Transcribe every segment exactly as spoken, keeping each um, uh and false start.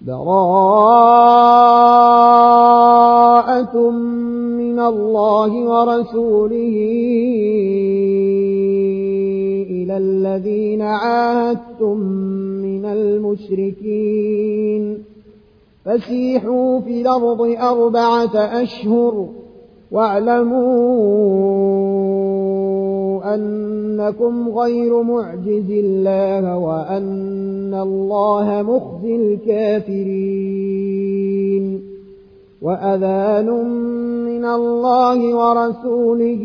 براءة من الله ورسوله إلى الذين عاهدتم من المشركين فسيحوا في الأرض أربعة أشهر واعلموا أنكم غير معجز الله وأن الله مخزي الكافرين وأذان من الله ورسوله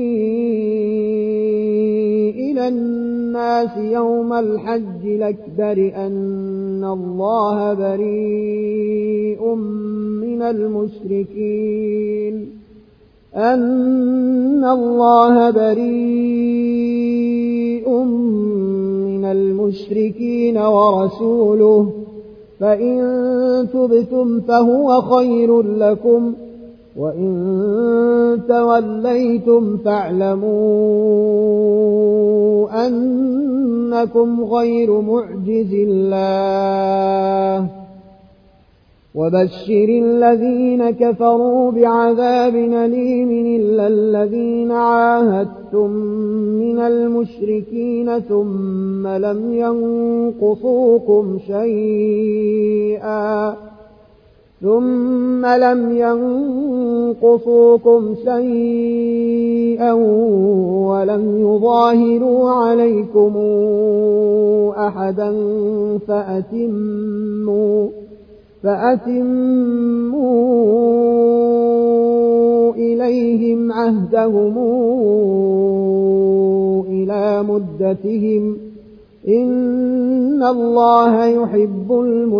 إلى الناس يوم الحج الأكبر أن الله بريء من المشركين أن الله بريء من المشركين ورسوله فإن تبتم فهو خير لكم وإن توليتم فاعلموا أنكم غير معجز الله وبشر الذين كفروا بعذاب أليم إلا الذين عاهدتم من المشركين ثم لم ينقصوكم شيئا ثم لم ينقصوكم شيئا ولم يظاهروا عليكم أحدا فأتموا فأتموا إليهم عهدهم إلى مدتهم إن الله يحب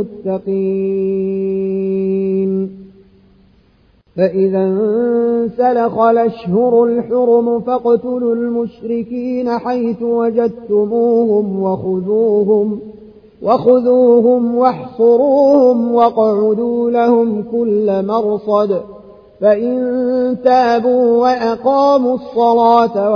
المتقين فإذا انسلخ الأشهر الحرم فاقتلوا المشركين حيث وجدتموهم وخذوهم وخذوهم واحصروهم واقعدوا لهم كل مرصد فإن تابوا وأقاموا الصلاة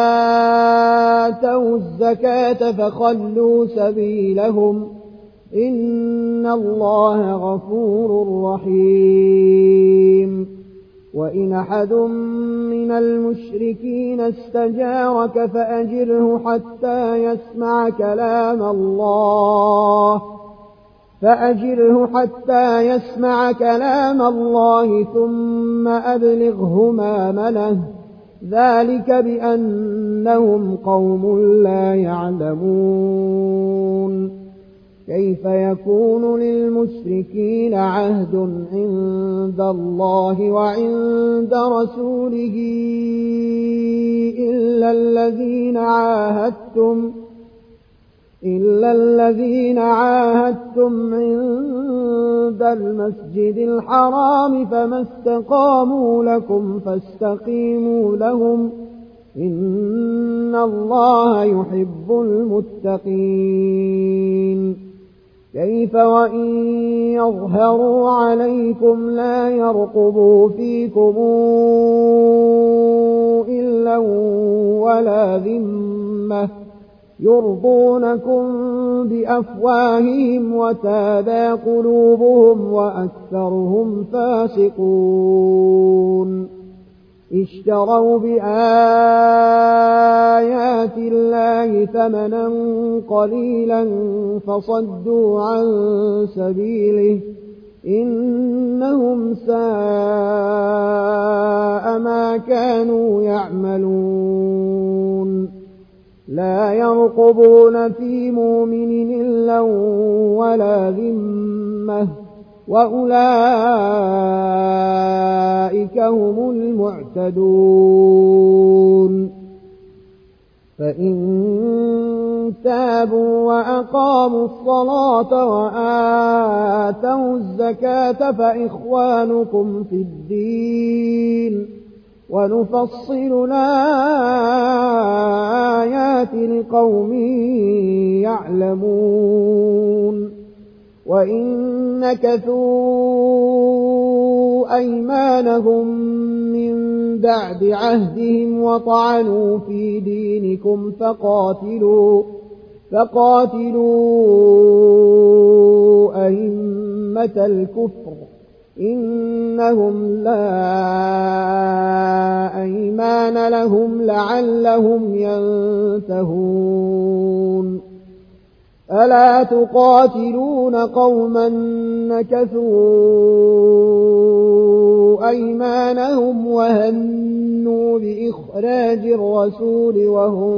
وآتوا الزكاة فخلوا سبيلهم إن الله غفور رحيم وإن أحد من المشركين استجارك فأجره حتى يسمع كلام الله فأجره حتى يسمع كلام الله ثم أبلغه مأمنه ذلك بأنهم قوم لا يعلمون كيف يكون للمشركين عهد عند الله وعند رسوله إلا الذين عاهدتم إلا الذين عاهدتم عند المسجد الحرام فما استقاموا لكم فاستقيموا لهم إن الله يحب المتقين كيف وإن يظهروا عليكم لا يرقبوا فيكم إلا ولا ذمة يرضونكم بأفواههم وتابى قلوبهم وأكثرهم فاسقون اشتروا بآيات الله ثمنا قليلا فصدوا عن سبيله إنهم ساء ما كانوا يعملون لا يرقبون في مؤمن إلا ولا ذمة وأولئك هم المعتدون فإن تابوا وأقاموا الصلاة وآتوا الزكاة فإخوانكم في الدين ونفصل الآيات لقوم يعلمون وإن نكثوا أيمانهم من بعد عهدهم وطعنوا في دينكم فقاتلوا فقاتلوا أئمة أئمة الكفر إنهم لا أيمان لهم لعلهم ينتهون ألا تقاتلون قوما نكثوا أيمانهم وهنوا بإخراج الرسول وهم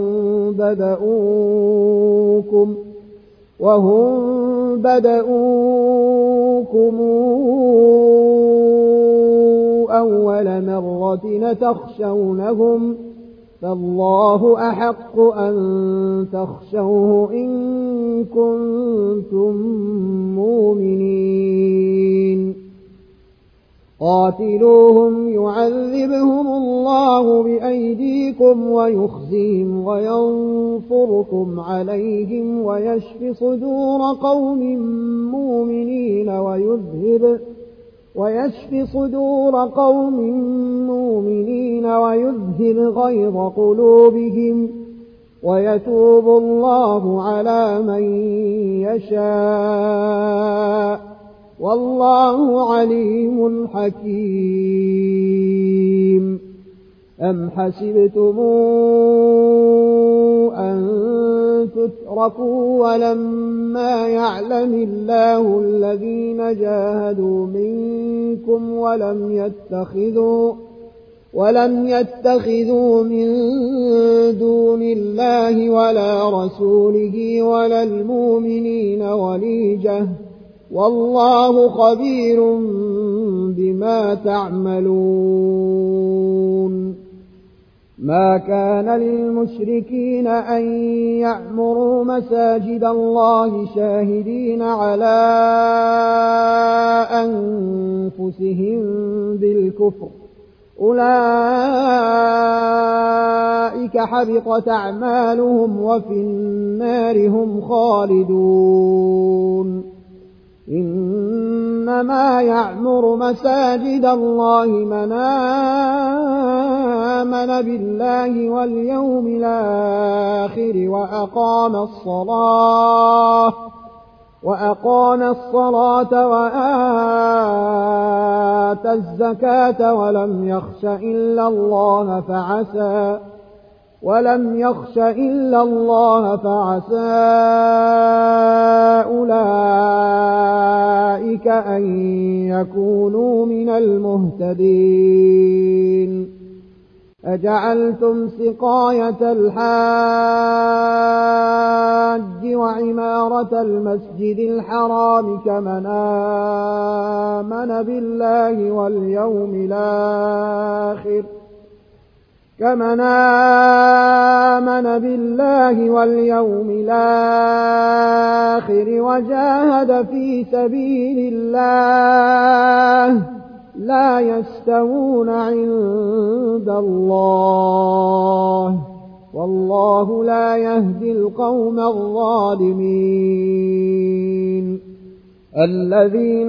بدؤوكم وهم بدؤوكم أول مرة تخشونهم فالله أحق أن تخشوه إن كنتم مؤمنين قاتلوهم يعذبهم الله بأيديكم ويخزيهم وينصركم عليهم ويشف صدور قوم مؤمنين ويذهب ويشف صدور قوم مؤمنين ويذهب غيظ قلوبهم ويتوب الله على من يشاء والله عليم حكيم أم حسبتم أن تتركوا ولما يعلم الله الذين جاهدوا منكم ولم يتخذوا ولم يتخذوا من دون الله ولا رسوله ولا المؤمنين وليجة والله خبير بما تعملون ما كان للمشركين أن يعمروا مساجد الله شاهدين على أنفسهم بالكفر أولئك حبطت أعمالهم وفي النار هم خالدون إنما يعمر مساجد الله من آمن بالله واليوم الآخر وأقام الصلاة وأقام الصلاة وآتى الزكاة ولم يخش إلا الله فعسى ولم يخش إلا الله فعسى أولئك أن يكونوا من المهتدين أجعلتم سقاية الحاج وعمارة المسجد الحرام كمن آمن بالله واليوم الآخر كمن آمن بالله واليوم الآخر وجاهد في سبيل الله لا يستوون عند الله والله لا يهدي القوم الظالمين الذين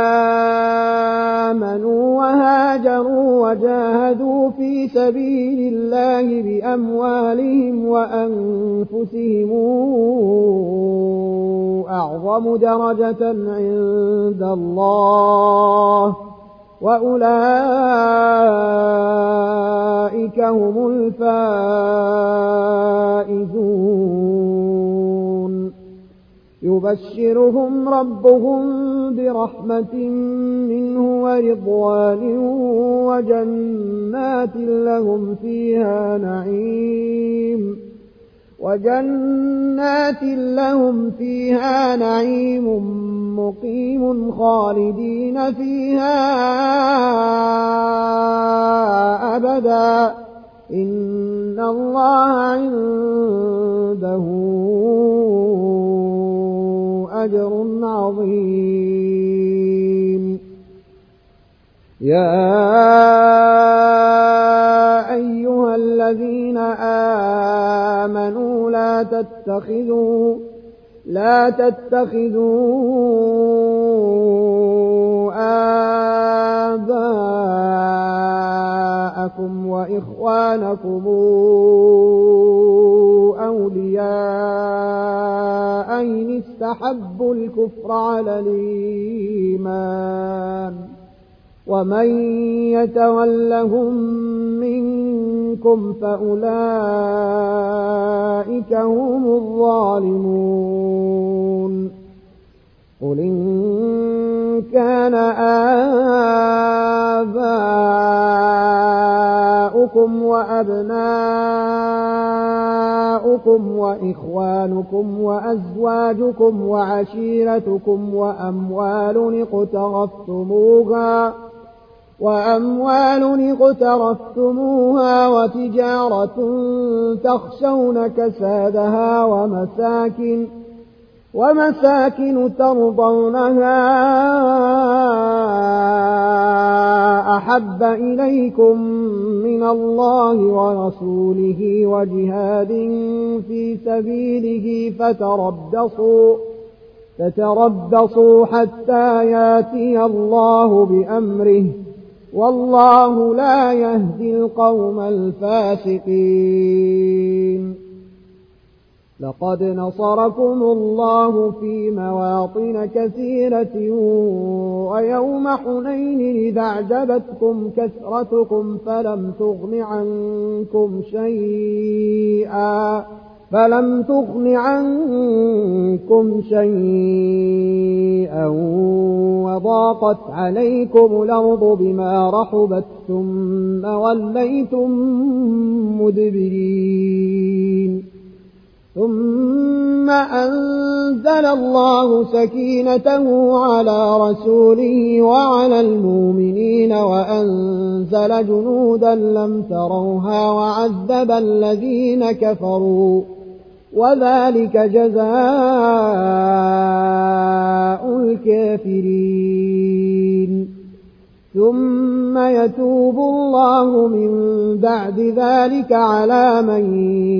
آمنوا وهاجروا وجاهدوا في سبيل الله بأموالهم وأنفسهم أعظم درجة عند الله وأولئك هم الفائزون يبشرهم ربهم برحمة منه ورضوان وجنات لهم فيها نعيم وجنات لهم فيها نعيم مقيم خالدين فيها أبدا إن الله عنده أجر عظيم يا أيها الذين آمنوا لا تتخذوا لا تتخذوا آباءكم وإخوانكم أولياء إن استحبوا الكفر على الإيمان ومن يتولهم منكم فأولئك هم الظالمون قل إن كان آباؤكم وأبناؤكم وإخوانكم وأزواجكم وعشيرتكم وأموال اقترفتموها وأموال اقترفتموها وتجارة تخشون كسادها ومساكن ومساكن ترضونها أحب إليكم من الله ورسوله وجهاد في سبيله فتربصوا فتربصوا حتى ياتي الله بأمره والله لا يهدي القوم الفاسقين لقد نصركم الله في مواطن كثيرة ويوم حنين إذ أعجبتكم كثرتكم فلم تغن عنكم شيئا فلم تغن عنكم شيئا وضاقت عليكم الأرض بما رحبت ثم وليتم مدبرين ثم أنزل الله سكينته على رسوله وعلى المؤمنين وأنزل جنودا لم تروها وعذب الذين كفروا وذلك جزاء الكافرين ثم يتوب الله من بعد ذلك على من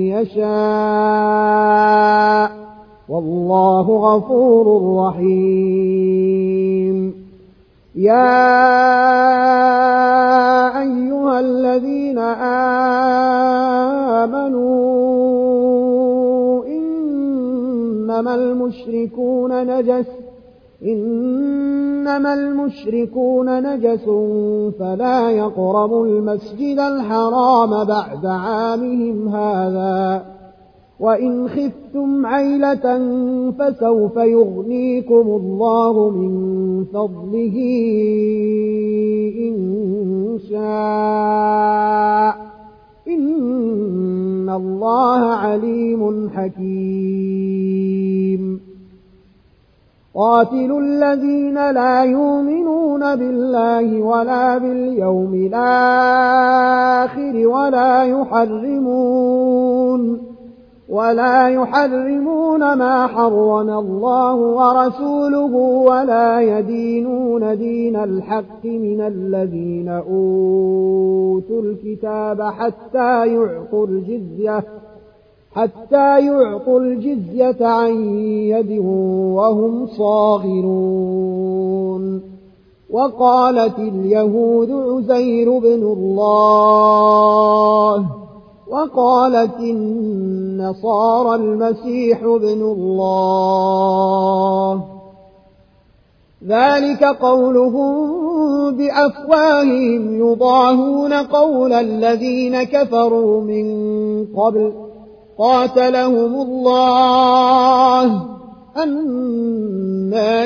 يشاء والله غفور رحيم يا أيها الذين آمنوا إنما المشركون نجس إنما المشركون نجس فلا يقربوا المسجد الحرام بعد عامهم هذا وإن خفتم عيلة فسوف يغنيكم الله من فضله إن شاء إن الله عليم حكيم قاتلوا الذين لا يؤمنون بالله ولا باليوم الآخر ولا يحرمون ولا يحرمون ما حرم الله ورسوله ولا يدينون دين الحق من الذين أوتوا الكتاب حتى يعطوا الجزية حتى يعطوا الجزية عن يد وهم صاغرون وقالت اليهود عزير بن الله وقالت النصارى المسيح بن الله ذلك قولهم بأفواههم يضاهون قول الذين كفروا من قبل قاتلهم الله أنى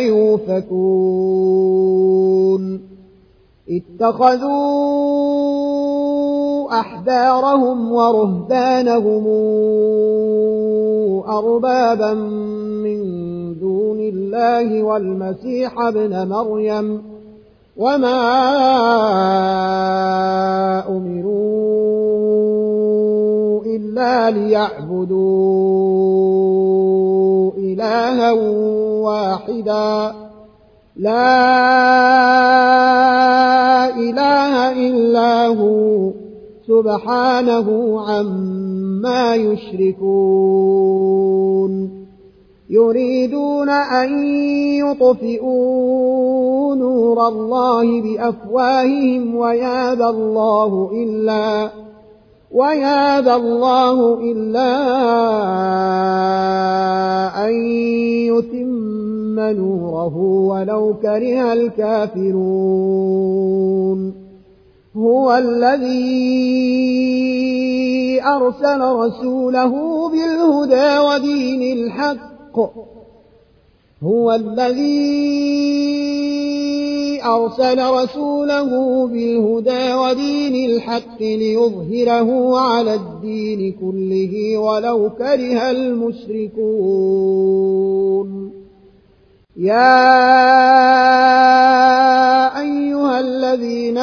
يؤفكون اتخذوا أحبارهم ورهبانهم أربابا من دون الله والمسيح ابن مريم وما أمروا إلا ليعبدوا إلها واحدا لا إله إلا هو سبحانه عما يشركون يريدون أن يطفئوا نور الله بأفواههم ويابى الله إلا ويابى الله إلا أن يتم نوره ولو كره الكافرون هو الذي أرسل رسوله بالهدى ودين الحق هو الذي أرسل رسوله بالهدى ودين الحق ليظهره على الدين كله ولو كره المشركون يا أيها الذين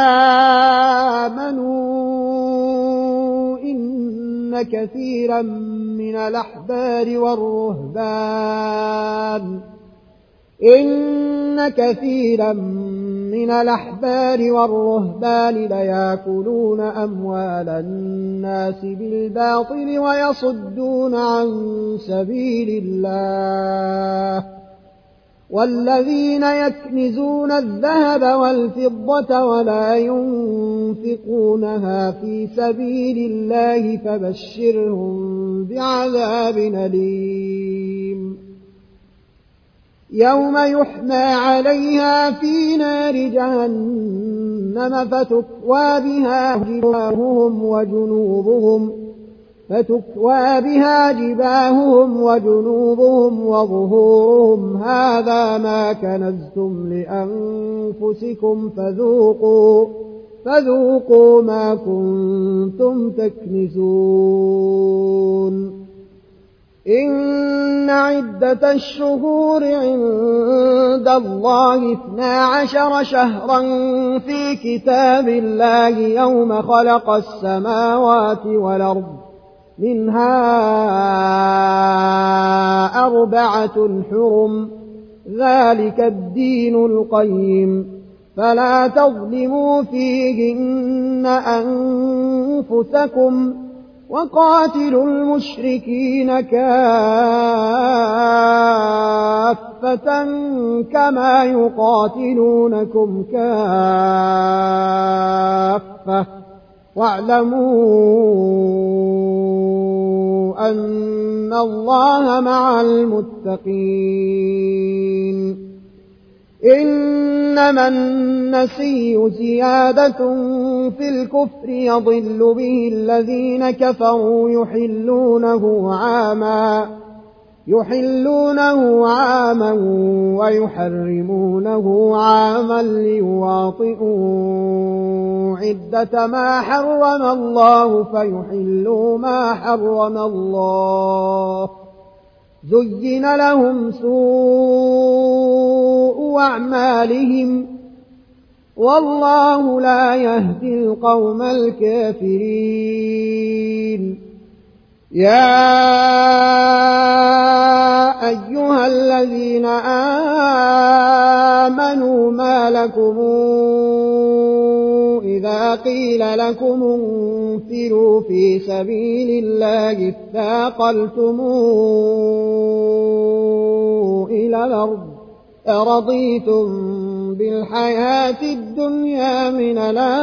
آمنوا إن كثيرا من الأحبار والرهبان إن كثيرا من الأحبار والرهبان ليأكلون أموال الناس بالباطل ويصدون عن سبيل الله والذين يكنزون الذهب والفضة ولا ينفقونها في سبيل الله فبشرهم بعذاب أليم يوم يحمى عليها في نار جهنم فتكوى بها جباههم وجنوبهم فتكوى بها جباههم وجنوبهم وظهورهم هذا ما كنزتم لأنفسكم فذوقوا فذوقوا ما كنتم تكنزون إن عدة الشهور عند الله اثنا عشر شهرا في كتاب الله يوم خلق السماوات والأرض منها أربعة حرم ذلك الدين القيم فلا تظلموا فيهن أنفسكم وقاتلوا المشركين كافة كما يقاتلونكم كافة واعلموا أن الله مع المتقين إنما النسي زيادة في الكفر يضل به الذين كفروا يحلونه عاما يحلونه عاما ويحرمونه عاما ليواطئوا عدة ما حرم الله فيحلوا ما حرم الله زين لهم سوء أعمالهم والله لا يهدي القوم الكافرين يا أيها الذين آمنوا ما لكم إذا قيل لكم انفروا في سبيل الله اثاقلتم إلى الأرض أرضيتم بالحياة الدنيا من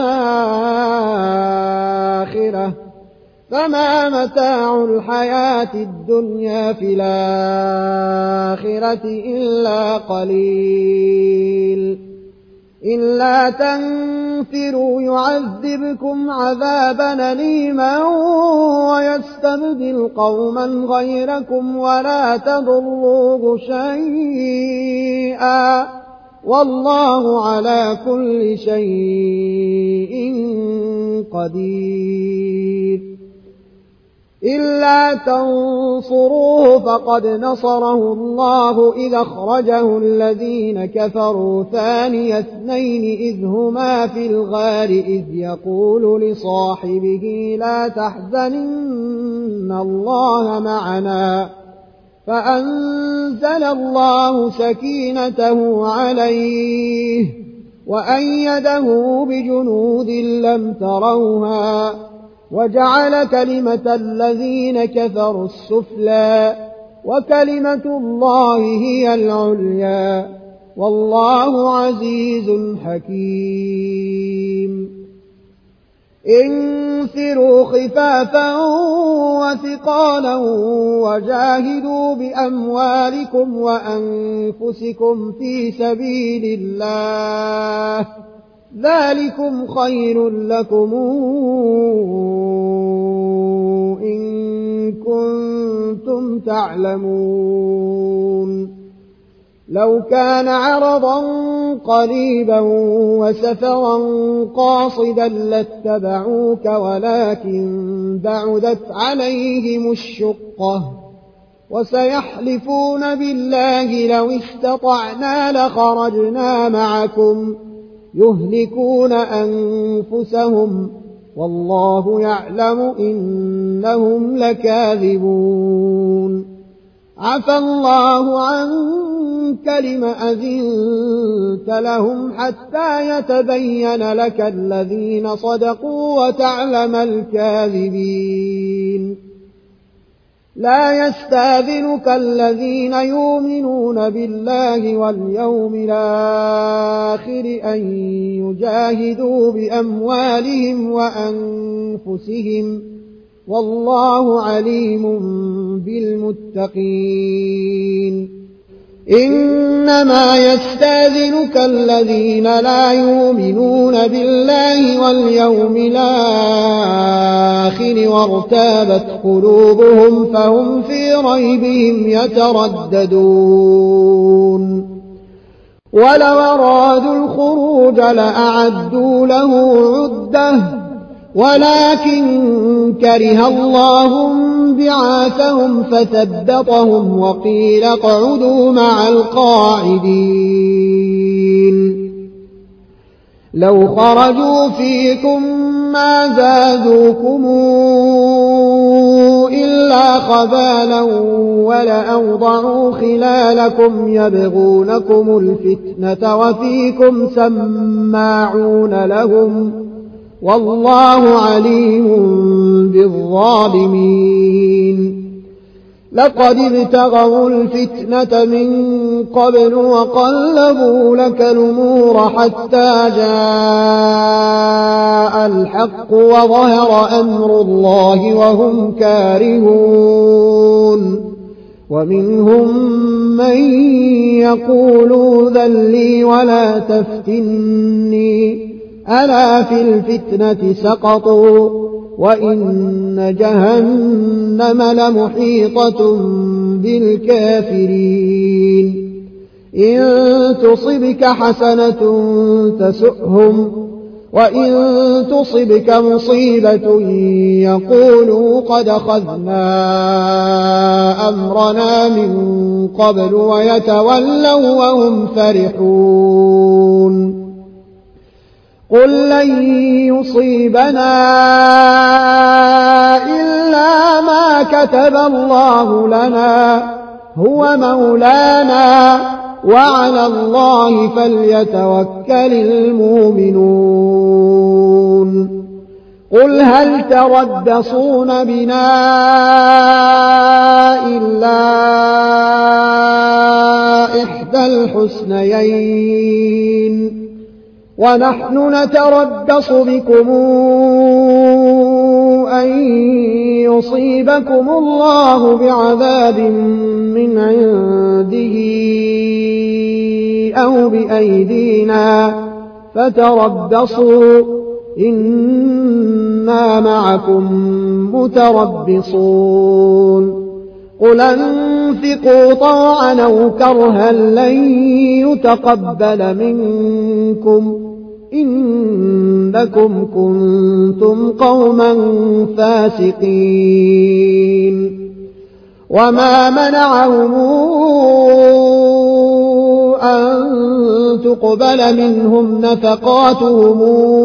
الآخرة فما متاع الحياة الدنيا في الآخرة إلا قليل إلا تنفروا يعذبكم عذابا أليما ويستبدل قوما غيركم ولا تضروه شيئا والله على كل شيء قدير إلا تنصروه فقد نصره الله إذ أخرجه الذين كفروا ثاني اثنين إذ هما في الغار إذ يقول لصاحبه لا تحزن إن الله معنا فأنزل الله سكينته عليه وأيده بجنود لم تروها وجعل كلمة الذين كفروا السفلى وكلمة الله هي العليا والله عزيز حكيم انفروا خفافا وثقالا وجاهدوا بأموالكم وأنفسكم في سبيل الله ذلكم خير لكم إن كنتم تعلمون. لو كان عرضا قريبا وسفرا قاصدا لاتبعوك ولكن بعدت عليهم الشقة وسيحلفون بالله لو استطعنا لخرجنا معكم يهلكون أنفسهم والله يعلم إنهم لكاذبون. عفى الله عنك لم أذنت لهم حتى يتبين لك الذين صدقوا وتعلم الكاذبين. لا يستأذنك الذين يؤمنون بالله واليوم الآخر أن يجاهدوا بأموالهم وأنفسهم والله عليم بالمتقين. إنما يستأذنك الذين لا يؤمنون بالله واليوم الآخر وارتابت قلوبهم فهم في ريبهم يترددون. ولو أرادوا الخروج لأعدوا له عدة ولكن كره الله بعاثهم فثبطهم وقيل اقعدوا مع القاعدين. لو خرجوا فيكم ما زادوكم إلا خبالا ولأوضعوا خلالكم يبغونكم الفتنة وفيكم سماعون لهم والله عليم بالظالمين. لقد ابتغوا الفتنة من قبل وقلبوا لك الأمور حتى جاء الحق وظهر أمر الله وهم كارهون. ومنهم من يقول ائذن لي ولا تفتني ألا في الفتنة سقطوا وإن جهنم لمحيطة بالكافرين. إن تصبك حسنة تسؤهم وإن تصبك مصيبة يقولوا قد أخذنا أمرنا من قبل ويتولوا وهم فرحون. قل لن يصيبنا إلا ما كتب الله لنا هو مولانا وعلى الله فليتوكل المؤمنون. قل هل تربصون بنا إلا إحدى الحسنيين ونحن نتربص بكم أن يصيبكم الله بعذاب من عنده أو بأيدينا فتربصوا إنا معكم متربصون. قل أنفقوا طوعا أو كرها لن يتقبل منكم إنكم كنتم قوما فاسقين. وما منعهم أن تقبل منهم نفقاتهم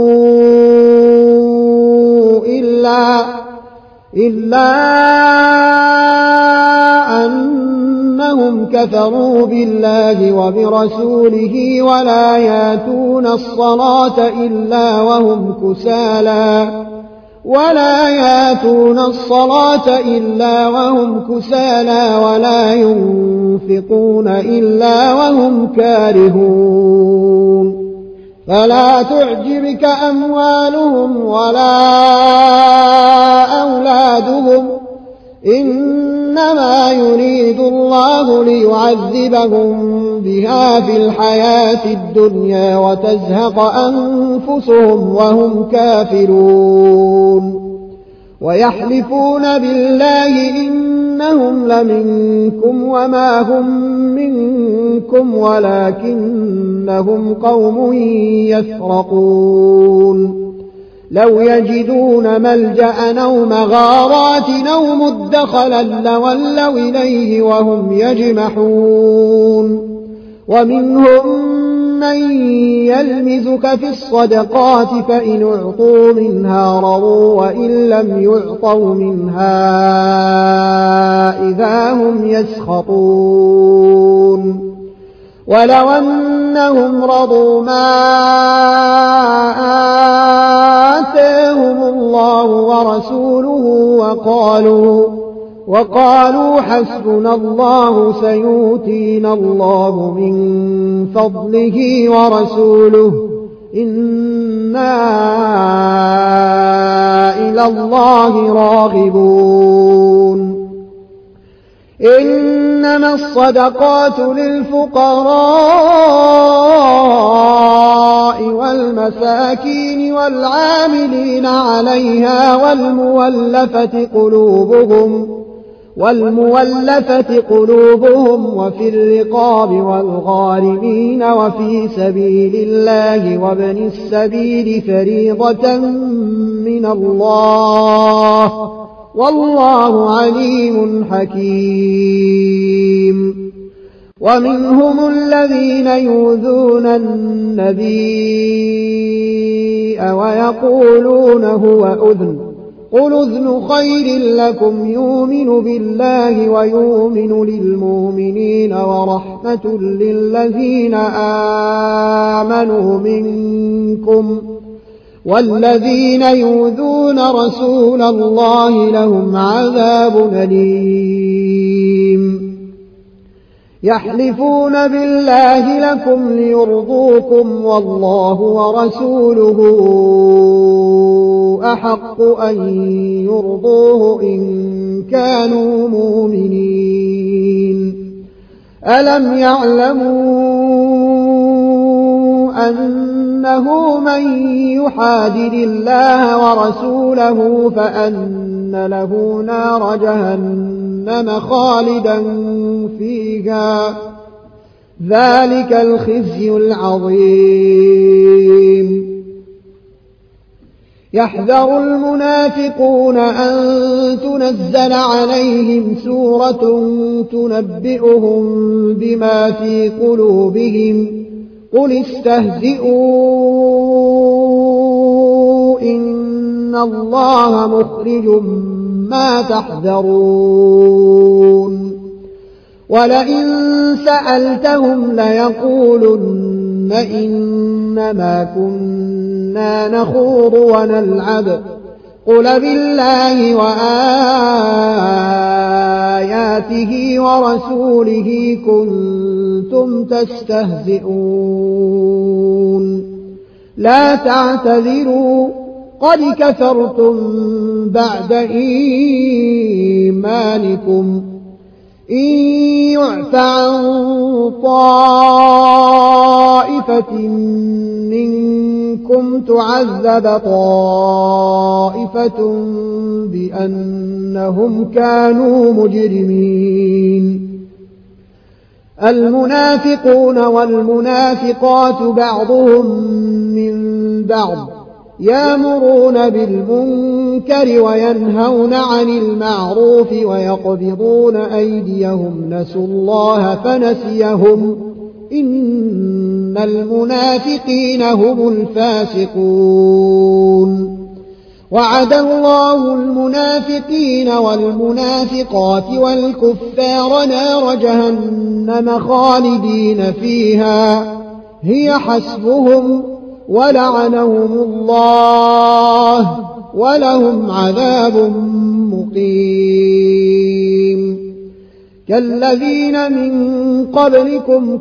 إلا إلا أنهم كفروا بالله وبرسوله ولا ياتون الصلاة إلا وهم كسالى ولا ياتون الصلاة إلا وهم كسالى ولا ينفقون إلا وهم كارهون. فلا تعجبك أموالهم ولا أولادهم إنما يريد الله ليعذبهم بها في الحياة الدنيا وتزهق أنفسهم وهم كافرون ويحلفون بالله إنهم لمنكم وما هم منكم ولكنهم قوم يفرقون لو يجدون ملجأ أو مغارات أو مدخلا لولوا إليه وهم يجمحون ومنهم من يلمزك في الصدقات فإن اعطوا منها رضوا وإن لم يعطوا منها إذا هم يسخطون ولو أنهم رضوا ما آتاهم الله ورسوله وقالوا وقالوا حسبنا الله سيؤتينا الله من فضله ورسوله إنا إلى الله راغبون إنما الصدقات للفقراء والمساكين والعاملين عليها والمولفة قلوبهم والمولفة قلوبهم وفي الرقاب والغارمين وفي سبيل الله وابن السبيل فريضة من الله والله عليم حكيم ومنهم الذين يؤذون النبي ويقولون هو أذن قل أذن خير لكم يؤمن بالله ويؤمن للمؤمنين ورحمة للذين آمنوا منكم والذين يؤذون رسول الله لهم عذاب أليم يحلفون بالله لكم ليرضوكم والله ورسوله أحق أن يرضوه إن كانوا مؤمنين ألم يعلموا أنه من يحادد الله ورسوله فأن له نار جهنم خالدا فيها ذلك الخزي العظيم يحذر المنافقون أن تنزل عليهم سورة تنبئهم بما في قلوبهم قل استهزئوا إن الله مخرج ما تحذرون ولئن سألتهم ليقولن إنما كنا نخوض ونلعب قل بالله وآياته ورسوله كنتم تستهزئون لا تعتذروا قد كفرتم بعد إيمانكم إن يعف عن طائفة منكم تعذب طائفة بأنهم كانوا مجرمين المنافقون والمنافقات بعضهم من بعض يأمرون بالمنكر وينهون عن المعروف ويقبضون أيديهم نسوا الله فنسيهم إن المنافقين هم الفاسقون وعد الله المنافقين والمنافقات والكفار نار جهنم خالدين فيها هي حسبهم ولعنهم الله ولهم عذاب مقيم كالذين من قبلكم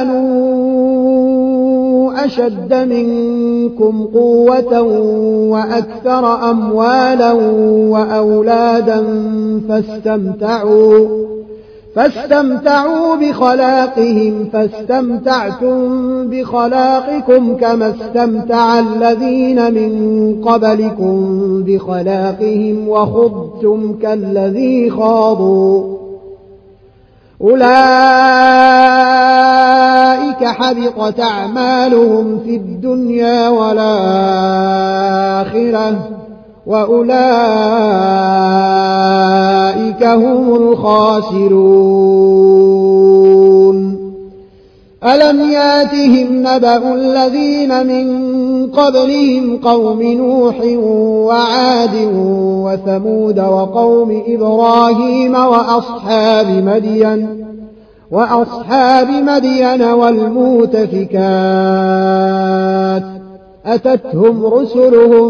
كانوا أشد منكم قوة وأكثر أموالا وأولادا فاستمتعوا فاستمتعوا بخلاقهم فاستمتعتم بخلاقكم كما استمتع الذين من قبلكم بخلاقهم وخضتم كالذي خاضوا أولئك حبطت أعمالهم في الدنيا والآخرة وأولئك هم الخاسرون ألم ياتهم نبأ الذين من قبلهم قوم نوح وعاد وثمود وقوم إبراهيم وأصحاب مدين وأصحاب مدين والمؤتفكات أتتهم رسلهم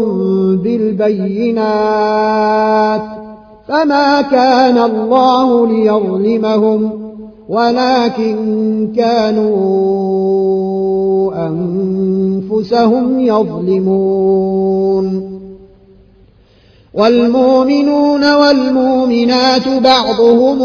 بالبينات فما كان الله ليظلمهم ولكن كانوا أنفسهم يظلمون والمؤمنون والمؤمنات بعضهم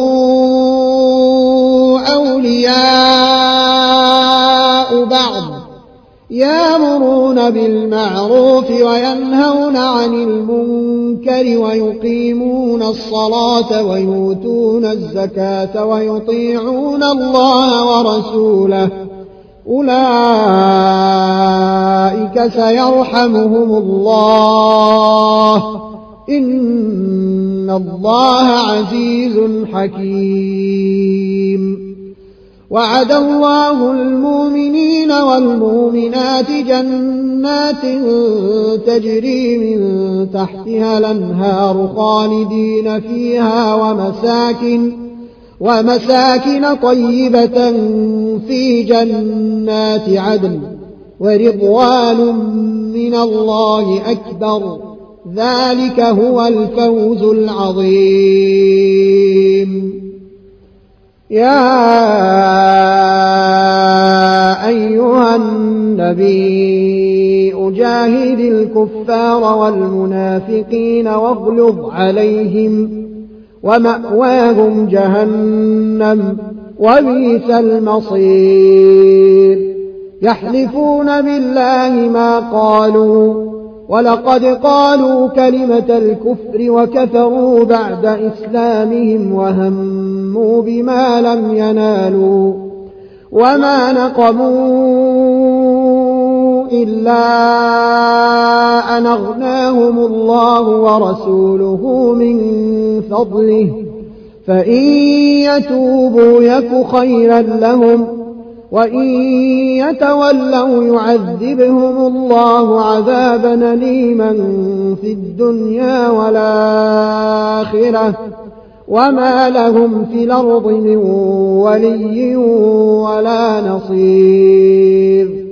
أولياء بعض يأمرون بالمعروف وينهون عن المنكر ويقيمون الصلاة ويؤتون الزكاة ويطيعون الله ورسوله أولئك سيرحمهم الله إن الله عزيز حكيم وعد الله المؤمنين والمؤمنات جنات تجري من تحتها الأنهار خالدين فيها ومساكن ومساكن طيبة في جنات عدن ورضوان من الله أكبر ذلك هو الفوز العظيم يا أيها النبي أجاهد الكفار والمنافقين واغلظ عليهم ومأواهم جهنم وبئس المصير يحلفون بالله ما قالوا ولقد قالوا كلمة الكفر وكفروا بعد إسلامهم وهموا بما لم ينالوا وما نقموا إلا أن أغناهم الله ورسوله من فضله فإن يتوبوا يك خيرا لهم وإن يتولوا يعذبهم الله عذابا أليما في الدنيا والآخرة وما لهم في الأرض من ولي ولا نصير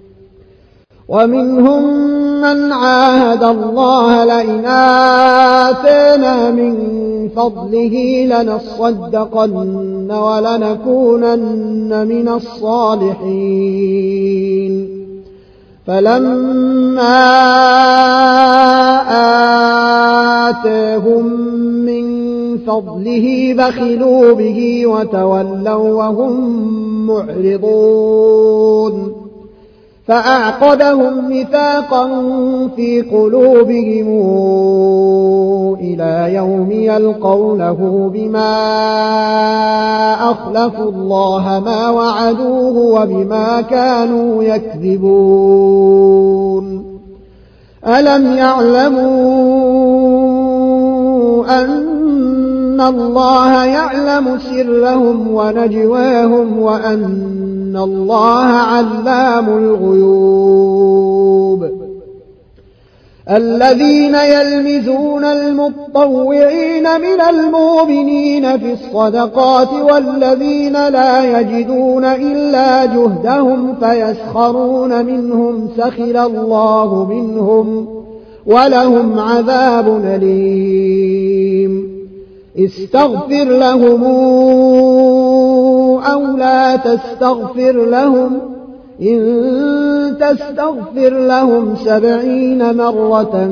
ومنهم من عاهد الله لئن آتانا من فضله لنصدقن ولنكونن من الصالحين فلما آتاهم من فضله بخلوا به وتولوا وهم معرضون فأعقبهم نفاقا في قلوبهم إلى يوم يلقونه بما أخلفوا الله ما وعدوه وبما كانوا يكذبون ألم يعلموا أن الله يعلم سرهم ونجواهم وأن إن الله علام الغيوب الذين يلمزون المطوعين من المؤمنين في الصدقات والذين لا يجدون إلا جهدهم فيسخرون منهم سخر الله منهم ولهم عذاب أليم استغفر لهم أو لا تستغفر لهم إن تستغفر لهم سبعين مرة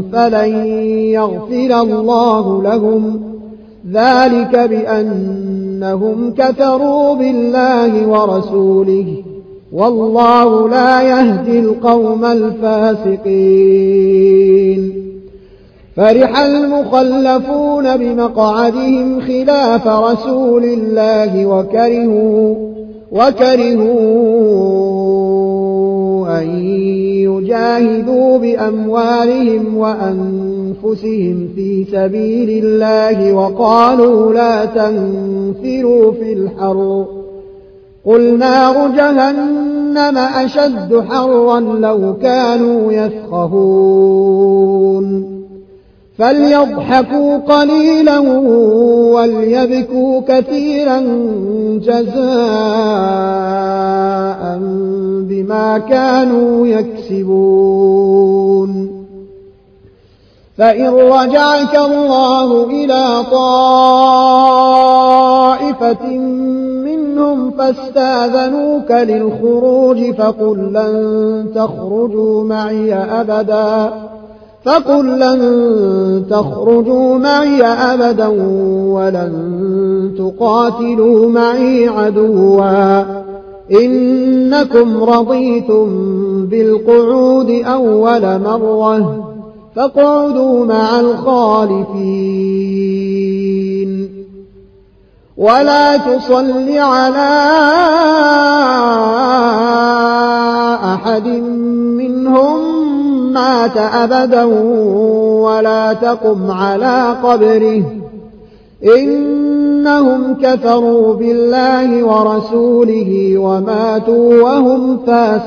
فلن يغفر الله لهم ذلك بأن أنهم كفروا بالله ورسوله والله لا يهدي القوم الفاسقين. فرح المخلفون بمقعدهم خلاف رسول الله وكرهوا, وكرهوا أن يجاهدوا بأموالهم وأنفسهم في سبيل الله وقالوا لا تنفروا في الحر قل نار جهنم أشد حرا لو كانوا يفقهون. فليضحكوا قليلا وليبكوا كثيرا جزاء بما كانوا يكسبون. فإن رجعك الله إلى طائفة منهم فاستاذنوك للخروج فقل لن تخرجوا معي أبدا فقل لن تخرجوا معي أبدا ولن تقاتلوا معي عدوا إنكم رضيتم بالقعود أول مرة فاقعدوا مع الخالفين. ولا تصل على أحد منهم مات أبدا ولا تقم على قبره إنهم كفروا بالله ورسوله وماتوا وهم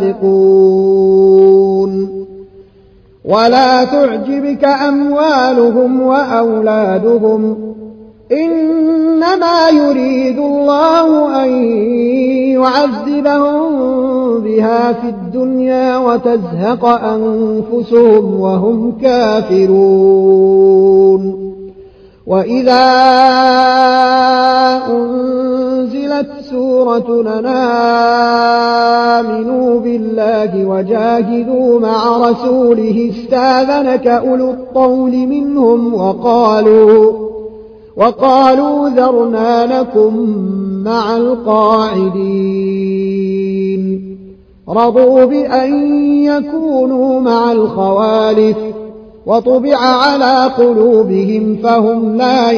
فاسقون. ولا تعجبك أموالهم وأولادهم إنما يريد الله أن يعذبهم بها في الدنيا وتزهق أنفسهم وهم كافرون. وإذا أنزلت سورة أن آمنوا بالله وجاهدوا مع رسوله استاذنك أولو الطول منهم وقالوا وقالوا ذرنا لكم مع القاعدين. رضوا بأن يكونوا مع الخوالف وطبع على قلوبهم فهم لا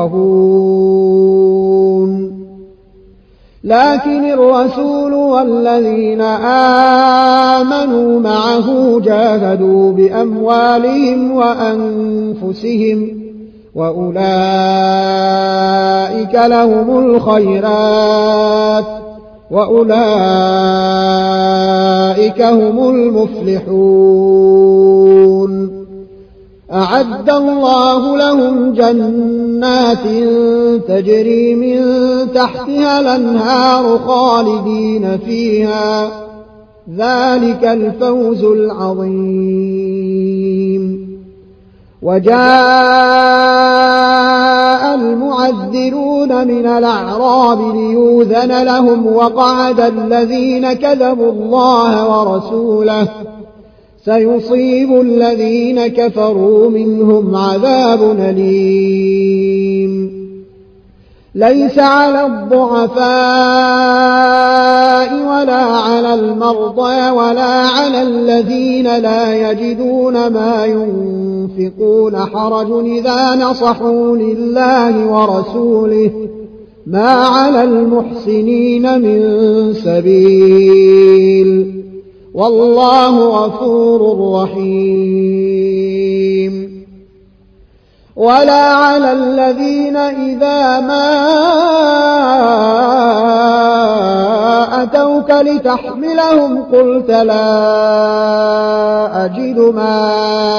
يفقهون. لكن الرسول والذين آمنوا معه جاهدوا بأموالهم وأنفسهم وأولئك لهم الخيرات وأولئك هم المفلحون. أعد الله لهم جنات تجري من تحتها الأنهار خالدين فيها ذلك الفوز العظيم. وجاء المعذرون من الأعراب ليؤذن لهم وقعد الذين كذبوا الله ورسوله سيصيب الذين كفروا منهم عذاب أليم. ليس على الضعفاء ولا على المرضى ولا على الذين لا يجدون ما ينفقون حرج إذا نصحوا لله ورسوله ما على المحسنين من سبيل والله غفور رحيم. ولا على الذين إذا ما أتوك لتحملهم قلت لا أجد ما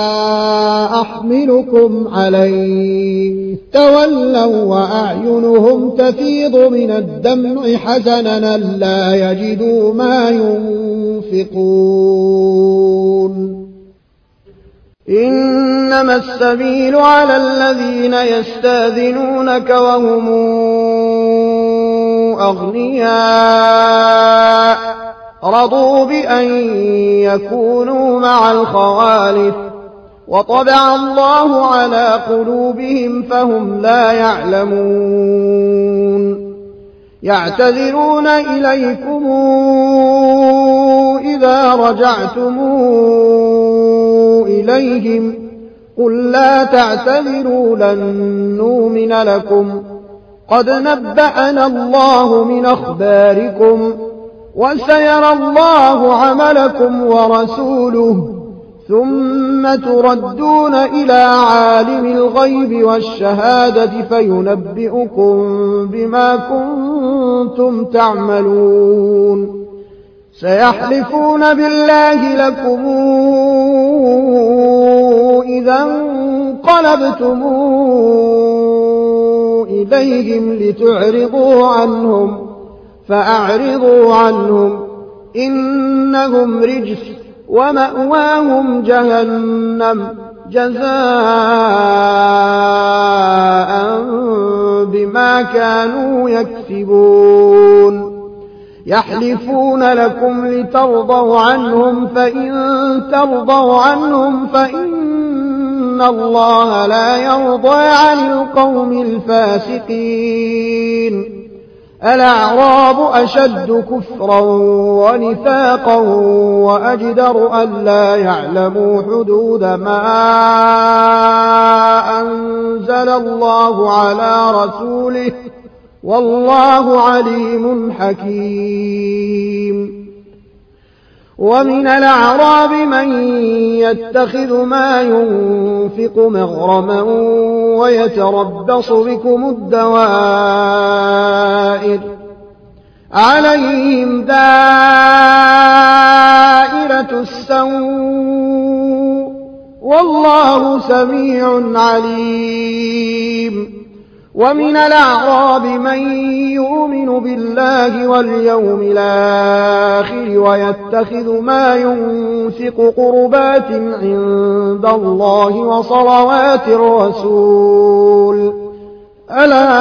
أحملكم عليه تولوا وأعينهم تفيض من الدمع حزنا لا يجدوا ما ينفقون. إنما السبيل على الذين يستاذنونك وهم أغنياء رضوا بأن يكونوا مع الخوالف وطبع الله على قلوبهم فهم لا يعلمون. يعتذرون إليكم إذا رجعتم إليهم قل لا تعتذروا لن نؤمن لكم قد نبأنا الله من أخباركم وسيرى الله عملكم ورسوله ثم تردون إلى عالم الغيب والشهادة فينبئكم بما كنتم تعملون سيحلفون بالله لكم إذا انقلبتم إليهم لتعرضوا عنهم فأعرضوا عنهم إنهم رجس ومأواهم جهنم جزاء بما كانوا يكسبون يحلفون لكم لترضوا عنهم فإن ترضوا عنهم فإن الله لا يرضى عن القوم الفاسقين الأعراب أشد كفرا ونفاقا وأجدر ألا يعلموا حدود ما أنزل الله على رسوله والله عليم حكيم ومن الأعراب من يتخذ ما ينفق مغرما ويتربص بكم الدوائر عليهم دائرة السوء والله سميع عليم ومن الأعراب من يؤمن بالله واليوم الآخر ويتخذ ما ينفق قربات عند الله وصلوات الرسول ألا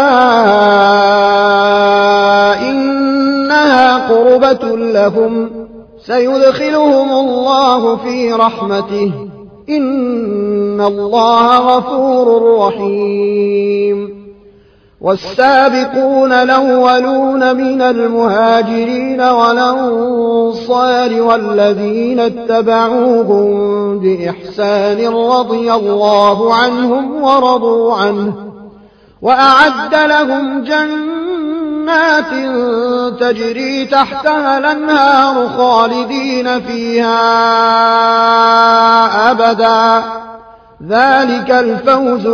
إنها قربة لهم سيدخلهم الله في رحمته إن الله غفور رحيم والسابقون الأولون من المهاجرين والأنصار والذين اتبعوهم بإحسان رضي الله عنهم ورضوا عنه وأعد لهم جنات تجري تحتها الأنهار خالدين فيها أبدا ذلك الفوز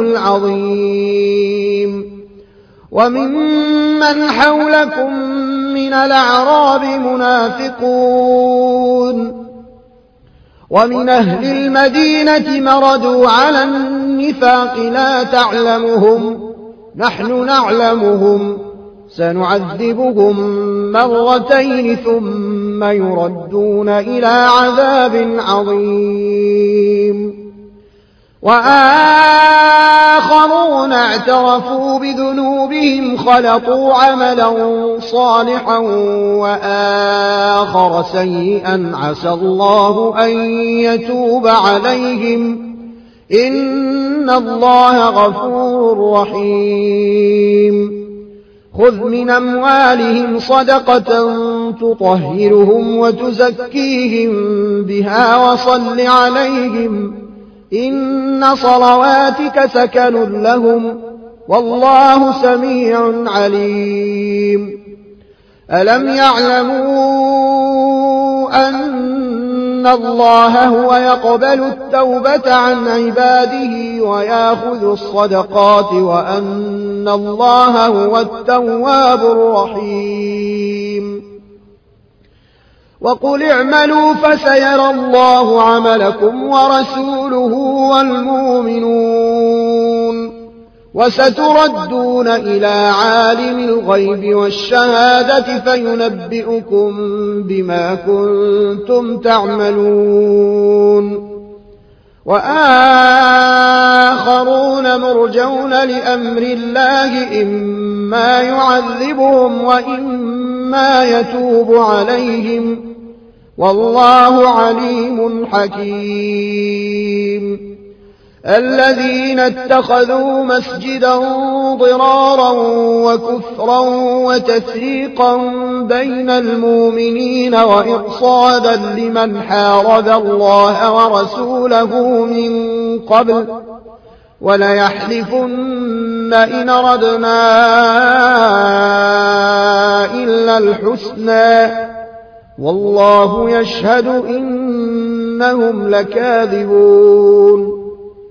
العظيم وممن حولكم من الأعراب منافقون ومن أهل المدينة مردوا على النفاق لا تعلمهم نحن نعلمهم سنعذبهم مرتين ثم يردون إلى عذاب عظيم وآخرون اعترفوا بذنوبهم خلطوا عملا صالحا وآخر سيئا عسى الله أن يتوب عليهم إن الله غفور رحيم خذ من أموالهم صدقة تطهرهم وتزكيهم بها وصل عليهم إن صلواتك سكن لهم والله سميع عليم ألم يعلموا أن الله هو يقبل التوبة عن عباده ويأخذ الصدقات وأن الله هو التواب الرحيم وقل اعملوا فسيرى الله عملكم ورسوله والمؤمنون وستردون إلى عالم الغيب والشهادة فينبئكم بما كنتم تعملون وآخرون مرجون لأمر الله إما يعذبهم وإما يتوب عليهم والله عليم حكيم الذين اتخذوا مسجدا ضرارا وكفرا وتفريقا بين المؤمنين وإرصادا لمن حارب الله ورسوله من قبل وليحلفن إن أردنا إلا الحسنى والله يشهد إنهم لكاذبون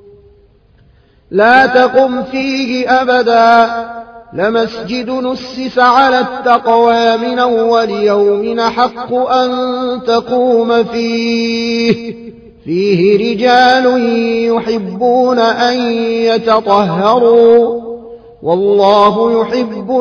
لا تقم فيه أبدا لمسجد نسس على التقوى من أول يوم حق أن تقوم فيه فيه رجال يحبون أن يتطهروا والله يحب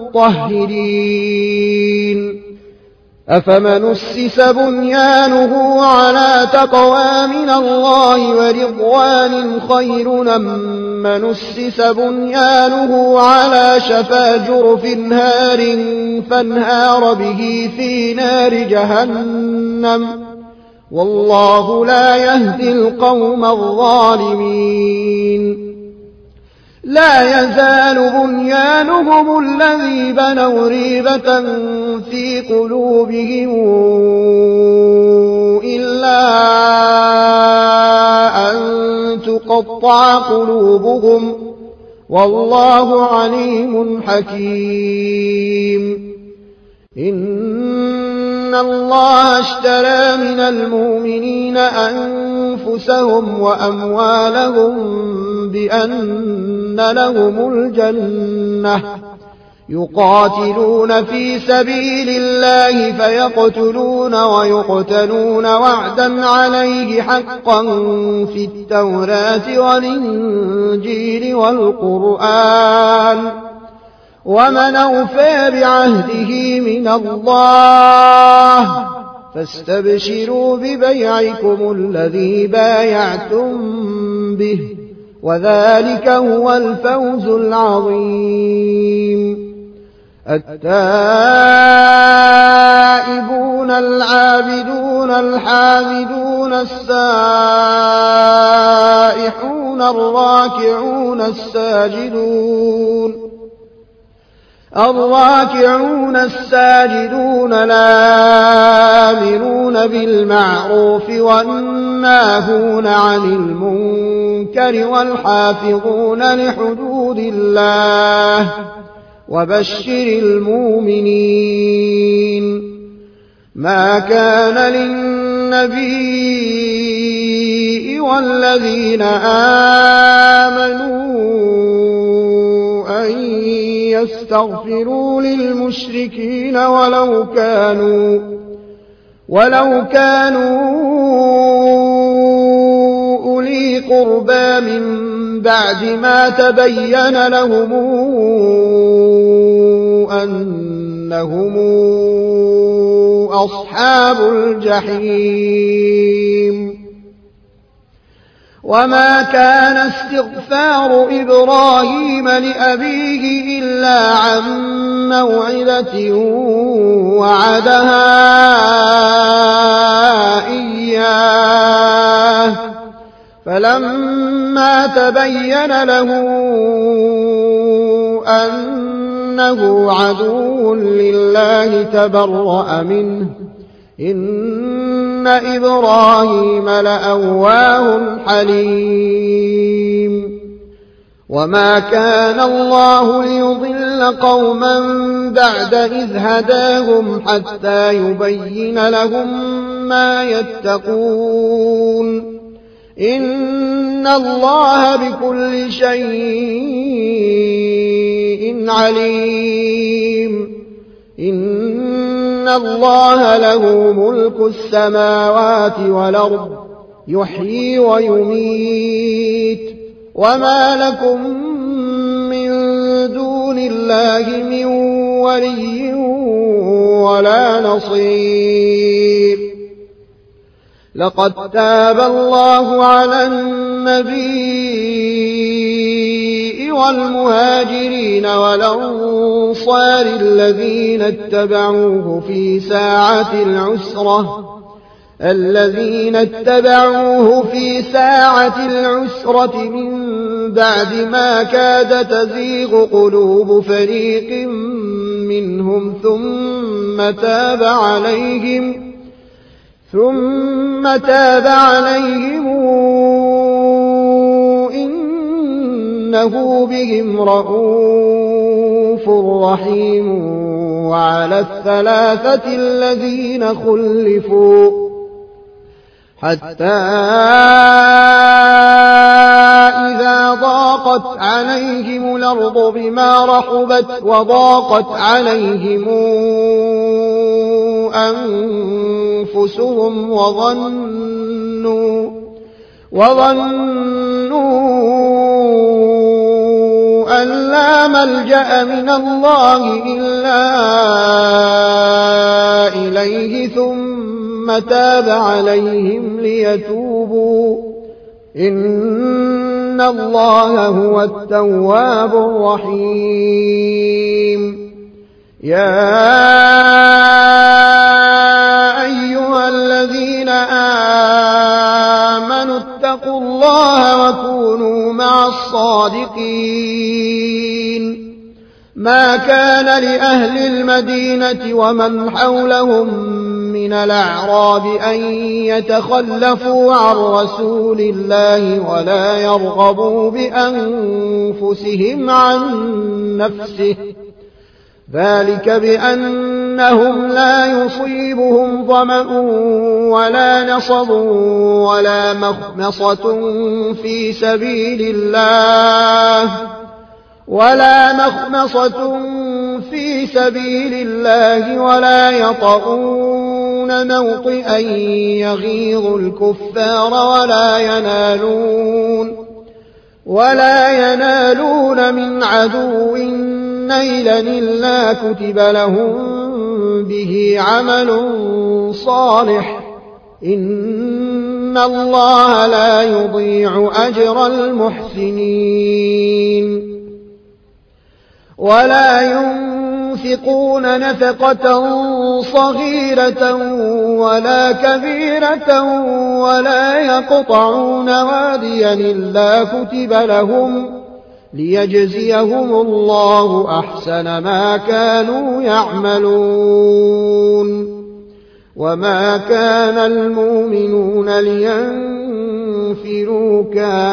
المطهرين أفمن أسس بنيانه على تقوى من الله ورضوان خير أم من أسس بنيانه على شفا جرف هار فانهار به في نار جهنم والله لا يهدي القوم الظالمين لا يزال بنيانهم الذي بنوا ريبة في قلوبهم إلا أن تقطع قلوبهم والله عليم حكيم إن الله اشترى من المؤمنين أنفسهم وأموالهم بأن لهم الجنة يقاتلون في سبيل الله فيقتلون ويقتلون وعدا عليه حقا في التوراة والإنجيل والقرآن ومن أوفى بعهده من الله فاستبشروا ببيعكم الذي بايعتم به وذلك هو الفوز العظيم التائبون العابدون الحامدون السائحون الراكعون الساجدون الراكعون الساجدون الآمرون بالمعروف والناهون عن المنكر والحافظون لحدود الله وبشر المؤمنين ما كان للنبي والذين آمنوا أن يستغفروا للمشركين ولو كانوا ولو كانوا أولي قربى من بعد ما تبين لهم أنهم أصحاب الجحيم وما كان استغفار إبراهيم لأبيه إلا عن موعدة وعدها إياه فلما تبين له أنه عدو لله تبرأ منه إن إبراهيم لأواه حليم وما كان الله ليضل قوما بعد إذ هداهم حتى يبين لهم ما يتقون إن الله بكل شيء عليم إن الله له ملك السماوات والأرض يحيي ويميت وما لكم من دون الله من ولي ولا نصير لقد تاب الله على النبي والمهاجرين والأنصار الذين اتبعوه في ساعة العسرة الذين اتبعوه في ساعة العسرة من بعد ما كاد تزيغ قلوب فريق منهم ثم تاب عليهم ثم تاب عليهم إنه بهم رءوف رحيم. وعلى الثلاثة الذين خلفوا حتى إذا ضاقت عليهم الأرض بما رحبت وضاقت عليهم أنفسهم وظنوا وظنوا أن لا ملجأ من الله إلا إليه ثم تاب عليهم ليتوبوا إن الله هو التواب الرحيم. يا أيها الذين آمنوا اتقوا الله وكونوا مع الصادقين. ما كان لأهل المدينة ومن حولهم من الأعراب أن يتخلفوا عن رسول الله ولا يرغبوا بأنفسهم عن نفسه، ذلك بأنهم لا يصيبهم ظمأ ولا نصب ولا مخمصة في سبيل الله ولا مخمصة في سبيل الله ولا يطؤون موطئا يغيظ الكفار ولا ينالون ولا ينالون من عدو نيلا إلا كتب لهم به عمل صالح إن الله لا يضيع أجر المحسنين. ولا ينفقون نفقة صغيرة ولا كبيرة ولا يقطعون واديا إلا كتب لهم ليجزيهم الله أحسن ما كانوا يعملون. وما كان المؤمنون لينفروا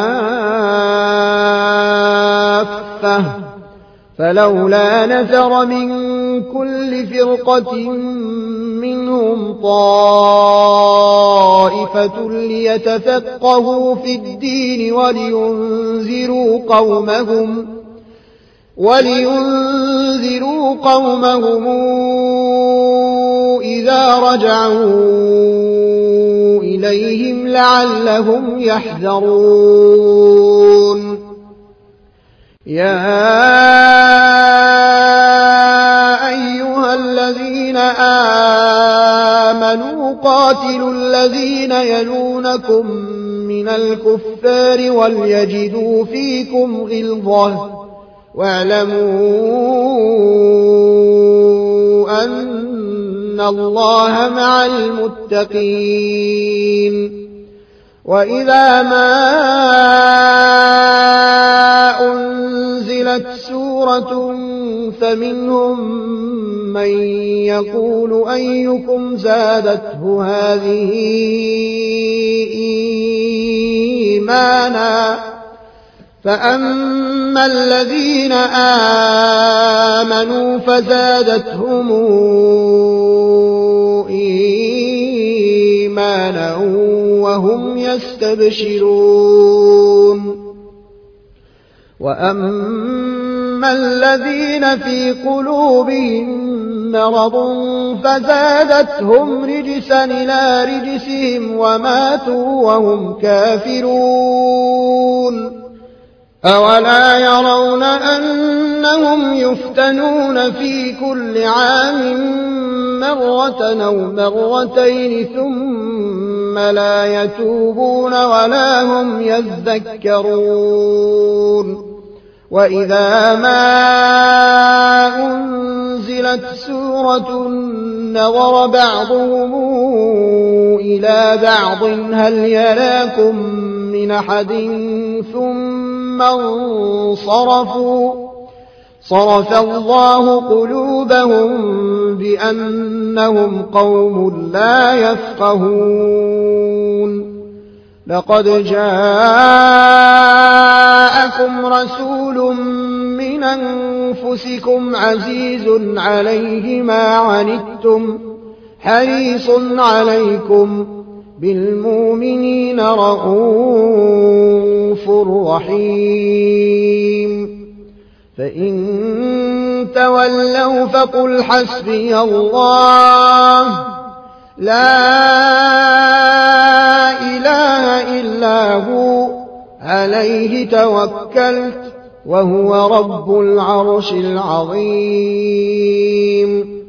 كافة فلولا نفر من كل فرقة منهم طائفة ليتفقهوا في الدين ولينذروا قومهم ولينذروا قومهم إذا رجعوا إليهم لعلهم يحذرون. يا أيها الذين آمنوا قاتلوا الذين يلونكم من الكفار وليجدوا فيكم غلظة واعلموا أن الله مع المتقين. وإذا ما أنزلت سورة فمنهم من يقول أيكم زادته هذه إيمانا فأما الذين آمنوا فزادتهم إيمانا وهم يستبشرون. وأما الذين في قلوبهم مرض فزادتهم رجسا إلى رجسهم وماتوا وهم كافرون. أولا يرون أنهم يفتنون في كل عام مرة أو مرتين ثم لا يتوبون ولا هم يذكرون. وإذا ما أنزلت سورة نظر بعضهم إلى بعض هل يراكم من أحد ثم انصرفوا صرف الله قلوبهم بأنهم قوم لا يفقهون لقد جاءكم رسول من أنفسكم عزيز عليه ما عنتم حريص عليكم بالمؤمنين رءوف رحيم فإن تولوا فقل حسبي الله لا إله إلا هو عليه توكلت وهو رب العرش العظيم